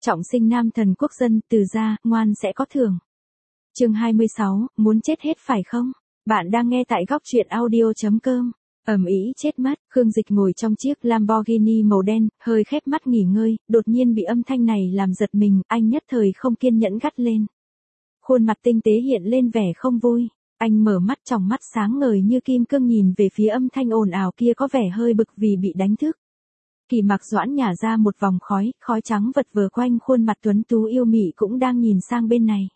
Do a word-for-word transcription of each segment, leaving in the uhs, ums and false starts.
Trọng sinh nam thần quốc dân, từ gia, ngoan sẽ có thưởng. Chương hai mươi sáu, muốn chết hết phải không? Bạn đang nghe tại góc truyện audio chấm com. Ầm ĩ chết mất, Khương Dịch ngồi trong chiếc Lamborghini màu đen, hơi khép mắt nghỉ ngơi, đột nhiên bị âm thanh này làm giật mình, anh nhất thời không kiên nhẫn gắt lên. Khuôn mặt tinh tế hiện lên vẻ không vui, anh mở mắt, tròng mắt sáng ngời như kim cương nhìn về phía âm thanh ồn ào kia, có vẻ hơi bực vì bị đánh thức. Kỳ Mạc Doãn nhả ra một vòng khói, khói trắng vật vờ quanh khuôn mặt tuấn tú yêu mị cũng đang nhìn sang bên này.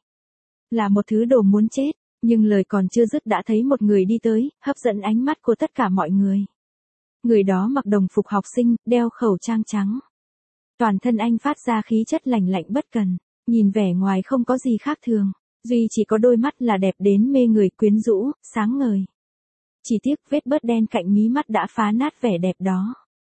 Là một thứ đồ muốn chết, nhưng lời còn chưa dứt đã thấy một người đi tới, hấp dẫn ánh mắt của tất cả mọi người. Người đó mặc đồng phục học sinh, đeo khẩu trang trắng. Toàn thân anh phát ra khí chất lạnh lạnh bất cần, nhìn vẻ ngoài không có gì khác thường, duy chỉ có đôi mắt là đẹp đến mê người, quyến rũ, sáng ngời. Chỉ tiếc vết bớt đen cạnh mí mắt đã phá nát vẻ đẹp đó.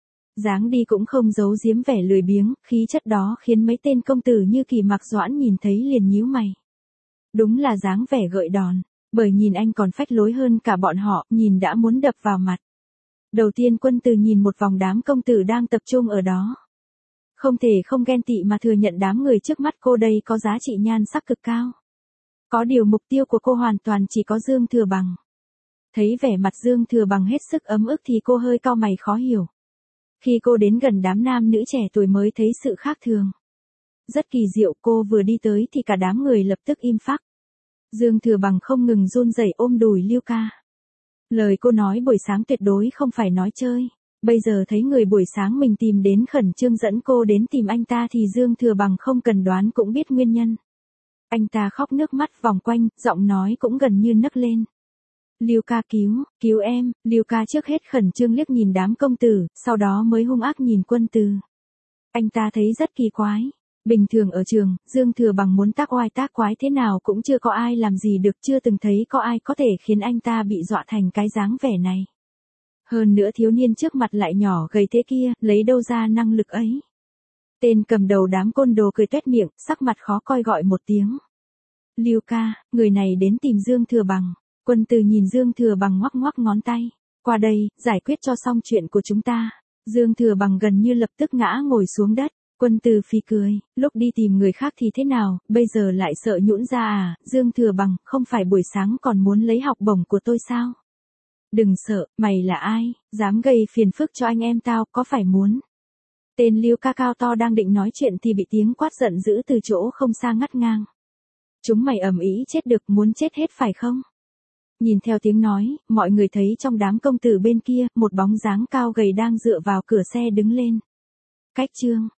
Dáng đi cũng không giấu giếm vẻ lười biếng, khí chất đó khiến mấy tên công tử như Kỳ Mạc Doãn nhìn thấy liền nhíu mày. Đúng là dáng vẻ gợi đòn, bởi nhìn anh còn phách lối hơn cả bọn họ, nhìn đã muốn đập vào mặt. Đầu tiên Quân Từ nhìn một vòng đám công tử đang tập trung ở đó. Không thể không ghen tị mà thừa nhận đám người trước mắt cô đây có giá trị nhan sắc cực cao. Có điều mục tiêu của cô hoàn toàn chỉ có Dương Thừa Bằng. Thấy vẻ mặt Dương Thừa Bằng hết sức ấm ức thì cô hơi cau mày khó hiểu. Khi cô đến gần đám nam nữ trẻ tuổi mới thấy sự khác thường. Rất kỳ diệu, cô vừa đi tới thì cả đám người lập tức im phắc. Dương Thừa Bằng không ngừng run rẩy ôm đùi Lưu Ca. Lời cô nói buổi sáng tuyệt đối không phải nói chơi. Bây giờ thấy người buổi sáng mình tìm đến khẩn trương dẫn cô đến tìm anh ta thì Dương Thừa Bằng không cần đoán cũng biết nguyên nhân. Anh ta khóc nước mắt vòng quanh, giọng nói cũng gần như nấc lên. Lưu Ca cứu, cứu em. Lưu Ca trước hết khẩn trương liếc nhìn đám công tử, sau đó mới hung ác nhìn Quân Từ. Anh ta thấy rất kỳ quái. Bình thường ở trường, Dương Thừa Bằng muốn tác oai tác quái thế nào cũng chưa có ai làm gì được, chưa từng thấy có ai có thể khiến anh ta bị dọa thành cái dáng vẻ này. Hơn nữa thiếu niên trước mặt lại nhỏ gầy thế kia, lấy đâu ra năng lực ấy. Tên cầm đầu đám côn đồ cười tuét miệng, sắc mặt khó coi gọi một tiếng. Lưu Ca, người này đến tìm Dương Thừa Bằng. Quân Từ nhìn Dương Thừa Bằng ngoắc ngoắc ngón tay. Qua đây, giải quyết cho xong chuyện của chúng ta. Dương Thừa Bằng gần như lập tức ngã ngồi xuống đất. Quân Từ phì cười, lúc đi tìm người khác thì thế nào, bây giờ lại sợ nhũn ra à? Dương Thừa Bằng, không phải buổi sáng còn muốn lấy học bổng của tôi sao? Đừng sợ, mày là ai, dám gây phiền phức cho anh em tao, có phải muốn? Tên Lưu Ca cao to đang định nói chuyện thì bị tiếng quát giận dữ từ chỗ không xa ngắt ngang. Chúng mày ầm ĩ chết được, muốn chết hết phải không? Nhìn theo tiếng nói, mọi người thấy trong đám công tử bên kia, một bóng dáng cao gầy đang dựa vào cửa xe đứng lên. Cách chương,